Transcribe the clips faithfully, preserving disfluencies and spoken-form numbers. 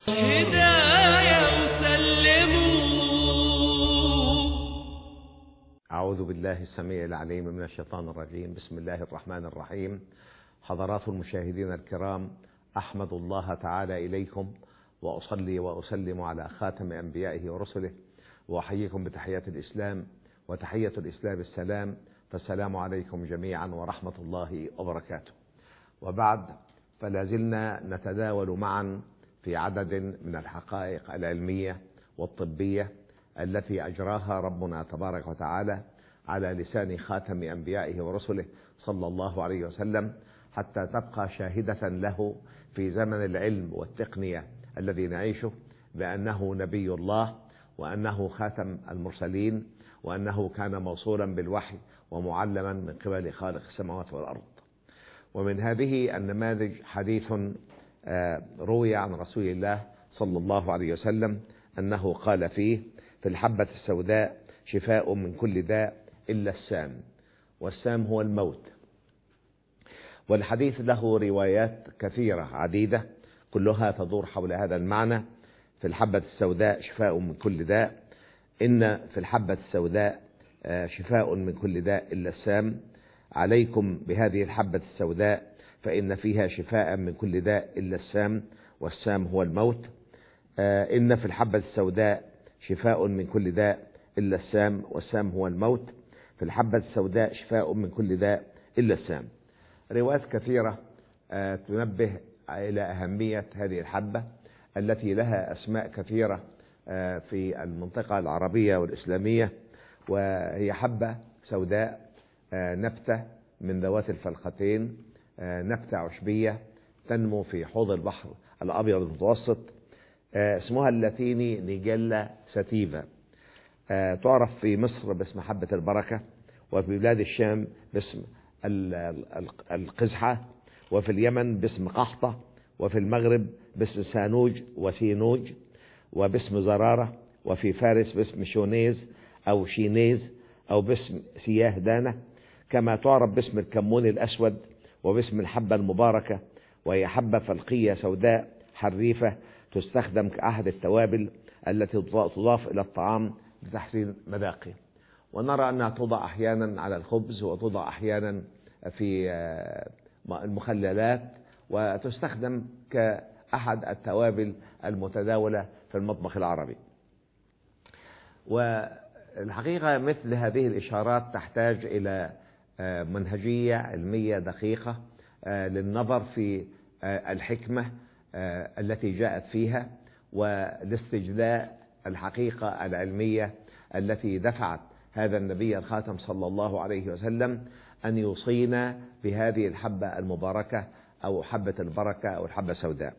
هداية وسلموا. أعوذ بالله السميع العليم من الشيطان الرجيم. بسم الله الرحمن الرحيم. حضرات المشاهدين الكرام، أحمد الله تعالى إليكم وأصلي وأسلم على خاتم أنبيائه ورسله، وأحييكم بتحية الإسلام، وتحية الإسلام السلام، فالسلام عليكم جميعا ورحمة الله وبركاته. وبعد، فلا زلنا نتداول معا في عدد من الحقائق العلمية والطبية التي أجراها ربنا تبارك وتعالى على لسان خاتم أنبيائه ورسله صلى الله عليه وسلم، حتى تبقى شاهدة له في زمن العلم والتقنية الذي نعيشه بأنه نبي الله، وأنه خاتم المرسلين، وأنه كان موصولا بالوحي ومعلما من قبل خالق السماوات والأرض. ومن هذه النماذج حديث روي عن رسول الله صلى الله عليه وسلم أنه قال فيه: في الحبة السوداء شفاء من كل داء إلا السام، والسام هو الموت. والحديث له روايات كثيرة عديدة كلها تدور حول هذا المعنى: في الحبة السوداء شفاء من كل داء، إن في الحبة السوداء شفاء من كل داء إلا السام، عليكم بهذه الحبة السوداء فإن فيها شفاء من كل داء إلا السام، والسام هو الموت. إن في الحبة السوداء شفاء من كل داء إلا السام، والسام هو الموت. في الحبة السوداء شفاء من كل داء إلا السام. روايات كثيرة تنبه إلى أهمية هذه الحبة التي لها أسماء كثيرة في المنطقة العربية والإسلامية، وهي حبة سوداء، نبتة من ذوات الفلقتين، نبتة عشبية تنمو في حوض البحر الأبيض المتوسط، اسمها اللاتيني نيجيلا ساتيفا. تعرف في مصر باسم حبة البركة، وفي بلاد الشام باسم القزحة، وفي اليمن باسم قحطة، وفي المغرب باسم سانوج وسينوج وباسم زرارة، وفي فارس باسم شونيز أو شينيز أو باسم سياه دانة، كما تعرف باسم الكمون الأسود وباسم الحبة المباركة، وهي حبة فلقية سوداء حريفة تستخدم كأحد التوابل التي تضاف إلى الطعام لتحسين مذاقه. ونرى أنها توضع أحيانا على الخبز، وتوضع أحيانا في المخللات، وتستخدم كأحد التوابل المتداولة في المطبخ العربي. والحقيقة مثل هذه الإشارات تحتاج إلى منهجية علمية دقيقة للنظر في الحكمة التي جاءت فيها، والاستجلاء الحقيقة العلمية التي دفعت هذا النبي الخاتم صلى الله عليه وسلم أن يوصينا بهذه الحبة المباركة أو حبة البركة أو الحبة السوداء.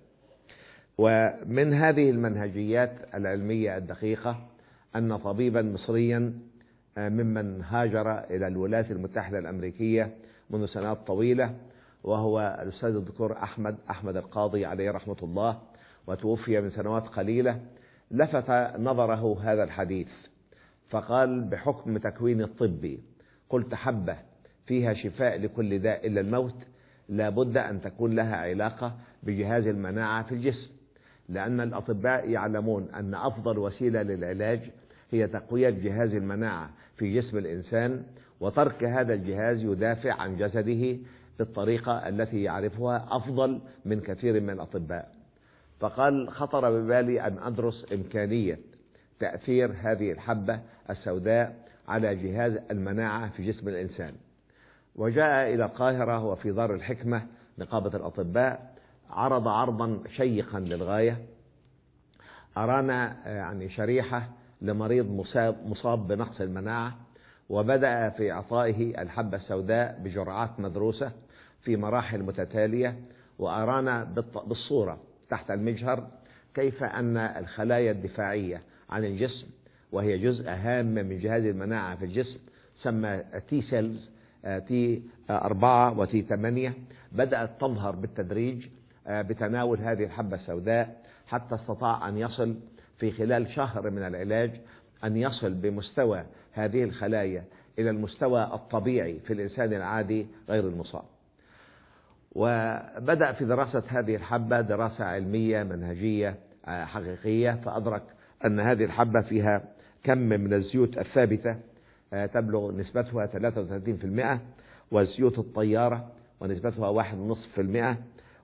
ومن هذه المنهجيات العلمية الدقيقة أن طبيبا مصريا ممن هاجر إلى الولايات المتحدة الأمريكية منذ سنوات طويلة، وهو الأستاذ الدكتور أحمد أحمد القاضي عليه رحمة الله، وتوفي من سنوات قليلة، لفت نظره هذا الحديث فقال: بحكم تكوين الطبي قلت حبة فيها شفاء لكل داء إلا الموت، لابد أن تكون لها علاقة بجهاز المناعة في الجسم، لأن الأطباء يعلمون أن أفضل وسيلة للعلاج هي تقوية جهاز المناعة في جسم الإنسان، وترك هذا الجهاز يدافع عن جسده بالطريقة التي يعرفها أفضل من كثير من الأطباء. فقال: خطر ببالي أن أدرس إمكانية تأثير هذه الحبة السوداء على جهاز المناعة في جسم الإنسان. وجاء إلى القاهرة وفي دار الحكمة نقابة الأطباء، عرض عرضا شيقا للغاية، أرانا يعني شريحة لمريض مصاب, مصاب بنقص المناعة، وبدأ في إعطائه الحبة السوداء بجرعات مدروسة في مراحل متتالية، وأرانا بالصورة تحت المجهر كيف أن الخلايا الدفاعية عن الجسم، وهي جزء هام من جهاز المناعة في الجسم، سمى تي سيلز، تي أربعة وتي ثمانية، بدأت تظهر بالتدريج بتناول هذه الحبة السوداء، حتى استطاع أن يصل في خلال شهر من العلاج أن يصل بمستوى هذه الخلايا إلى المستوى الطبيعي في الإنسان العادي غير المصاب. وبدأ في دراسة هذه الحبة دراسة علمية منهجية حقيقية، فأدرك أن هذه الحبة فيها كم من الزيوت الثابتة تبلغ نسبتها ثلاثة وثلاثين بالمئة، وزيوت الطيارة ونسبتها واحد ونصف في المئة.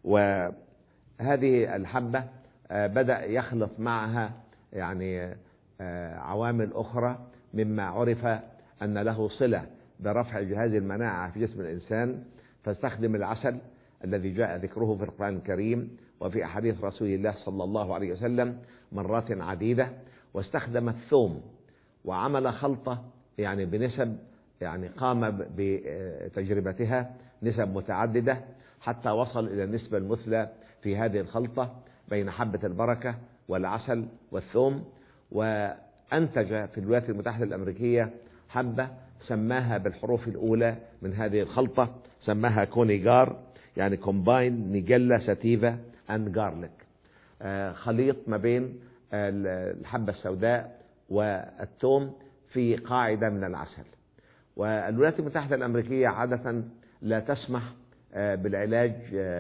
وهذه الحبة بدأ يخلط معها يعني عوامل أخرى مما عرف أن له صلة برفع جهاز المناعة في جسم الإنسان، فاستخدم العسل الذي جاء ذكره في القرآن الكريم وفي أحاديث رسول الله صلى الله عليه وسلم مرات عديدة، واستخدم الثوم وعمل خلطة يعني بنسب يعني قام بتجربتها نسب متعددة حتى وصل إلى النسبة المثلى في هذه الخلطة بين حبة البركة والعسل والثوم، وأنتج في الولايات المتحدة الأمريكية حبة سماها بالحروف الأولى من هذه الخلطة، سماها كونيجار، يعني كومباين نيجيلا ساتيفا اند جارليك، خليط ما بين الحبة السوداء والثوم في قاعدة من العسل. والولايات المتحدة الأمريكية عادة لا تسمح بالعلاج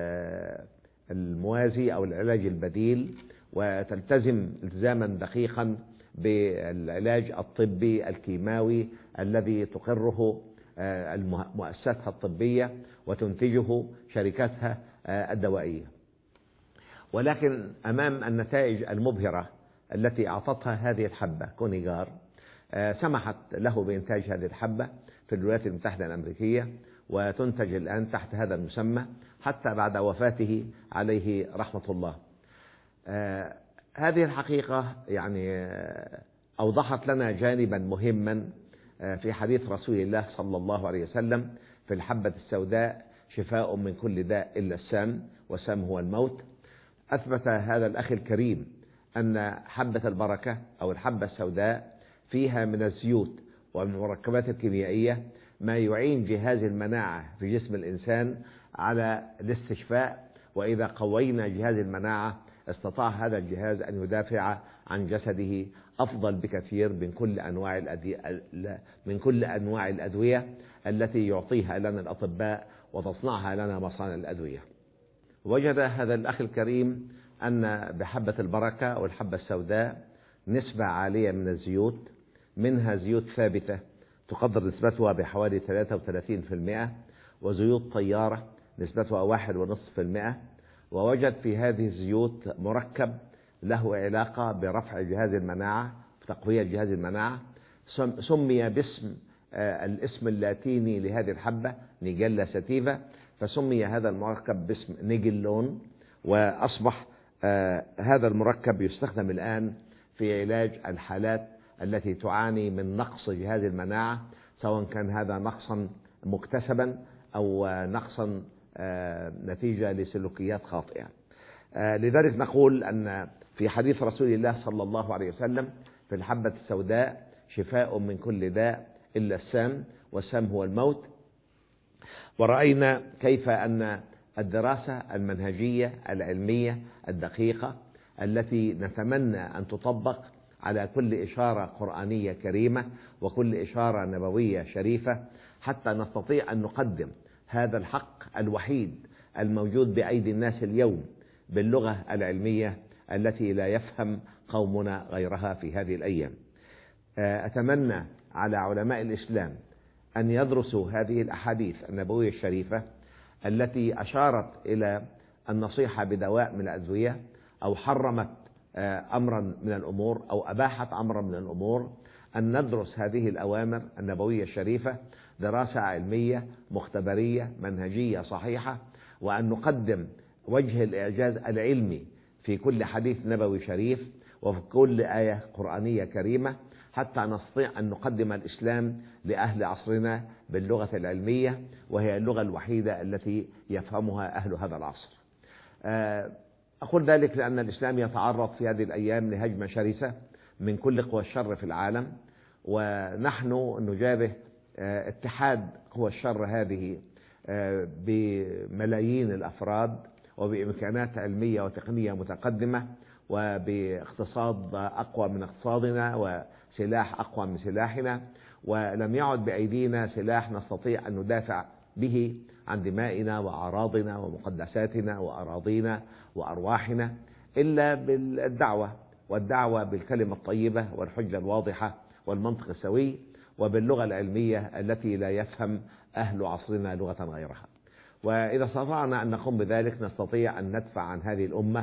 الموازي أو العلاج البديل، وتلتزم التزاما دقيقا بالعلاج الطبي الكيماوي الذي تقره مؤسساتها الطبية وتنتجه شركاتها الدوائية. ولكن أمام النتائج المبهرة التي أعطتها هذه الحبة كونيجار، سمحت له بإنتاج هذه الحبة في الولايات المتحدة الأمريكية، وتنتج الآن تحت هذا المسمى حتى بعد وفاته عليه رحمة الله. هذه الحقيقة يعني أوضحت لنا جانبا مهما في حديث رسول الله صلى الله عليه وسلم في الحبة السوداء شفاء من كل داء إلا السام، والسام هو الموت. أثبت هذا الأخ الكريم أن حبة البركة أو الحبة السوداء فيها من الزيوت والمركبات الكيميائية ما يعين جهاز المناعة في جسم الإنسان على الاستشفاء، وإذا قوينا جهاز المناعة استطاع هذا الجهاز أن يدافع عن جسده أفضل بكثير من كل أنواع الأدوية من كل أنواع الأدوية التي يعطيها لنا الأطباء وتصنعها لنا مصانع الأدوية. وجد هذا الأخ الكريم أن بحبة البركة أو الحبة السوداء نسبة عالية من الزيوت، منها زيوت ثابتة تقدر نسبتها بحوالي ثلاثة وثلاثين بالمئة، وزيوت طيارة نسبتها واحد ونصف في المئة. ووجد في هذه الزيوت مركب له علاقة برفع جهاز المناعة، تقوية جهاز المناعة، سمي باسم الاسم اللاتيني لهذه الحبة نيجيلا ساتيفا، فسمي هذا المركب باسم نيجلون، وأصبح هذا المركب يستخدم الآن في علاج الحالات التي تعاني من نقص جهاز المناعة، سواء كان هذا نقصا مكتسبا أو نقصا نتيجة لسلوكيات خاطئة. لذلك نقول أن في حديث رسول الله صلى الله عليه وسلم في الحبة السوداء شفاء من كل داء إلا السام، والسام هو الموت. ورأينا كيف أن الدراسة المنهجية العلمية الدقيقة التي نتمنى أن تطبق على كل إشارة قرآنية كريمة وكل إشارة نبوية شريفة حتى نستطيع أن نقدم هذا الحق الوحيد الموجود بأيدي الناس اليوم باللغة العلمية التي لا يفهم قومنا غيرها في هذه الأيام. أتمنى على علماء الإسلام أن يدرسوا هذه الأحاديث النبوية الشريفة التي أشارت إلى النصيحة بدواء من الأدوية، أو حرمت أمرا من الأمور، أو أباحت أمرا من الأمور، أن ندرس هذه الأوامر النبوية الشريفة دراسة علمية مختبرية منهجية صحيحة، وأن نقدم وجه الإعجاز العلمي في كل حديث نبوي شريف وفي كل آية قرآنية كريمة، حتى نستطيع أن نقدم الإسلام لأهل عصرنا باللغة العلمية، وهي اللغة الوحيدة التي يفهمها أهل هذا العصر. أقول ذلك لأن الإسلام يتعرض في هذه الأيام لهجمة شرسة من كل قوى الشر في العالم، ونحن نجابه اتحاد قوى الشر هذه بملايين الأفراد وبإمكانات علمية وتقنية متقدمة وباقتصاد أقوى من اقتصادنا وسلاح أقوى من سلاحنا، ولم يعد بأيدينا سلاح نستطيع أن ندافع به عن دمائنا وأعراضنا ومقدساتنا وأراضينا وأرواحنا إلا بالدعوة، والدعوة بالكلمة الطيبة والحجة الواضحة والمنطق السوي وباللغة العلمية التي لا يفهم أهل عصرنا لغة غيرها. وإذا استطعنا أن نقوم بذلك نستطيع أن ندفع عن هذه الأمة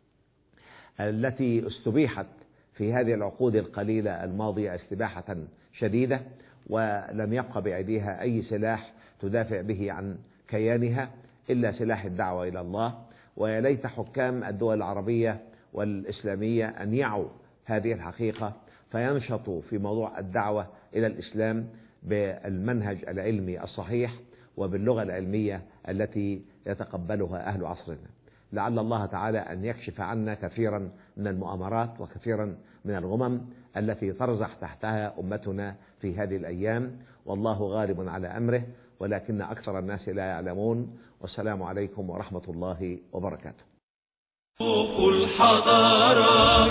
التي استبيحت في هذه العقود القليلة الماضية استباحة شديدة، ولم يبق بأيديها أي سلاح تدافع به عن كيانها إلا سلاح الدعوة إلى الله. ويا ليت حكام الدول العربية والإسلامية أن يعوا هذه الحقيقة فينشطوا في موضوع الدعوة إلى الإسلام بالمنهج العلمي الصحيح وباللغة العلمية التي يتقبلها أهل عصرنا. لعل الله تعالى أن يكشف عنا كثيرا من المؤامرات وكثيرا من الغمم التي ترزح تحتها أمتنا في هذه الأيام، والله غالب على أمره ولكن أكثر الناس لا يعلمون. والسلام عليكم ورحمة الله وبركاته. الحضارات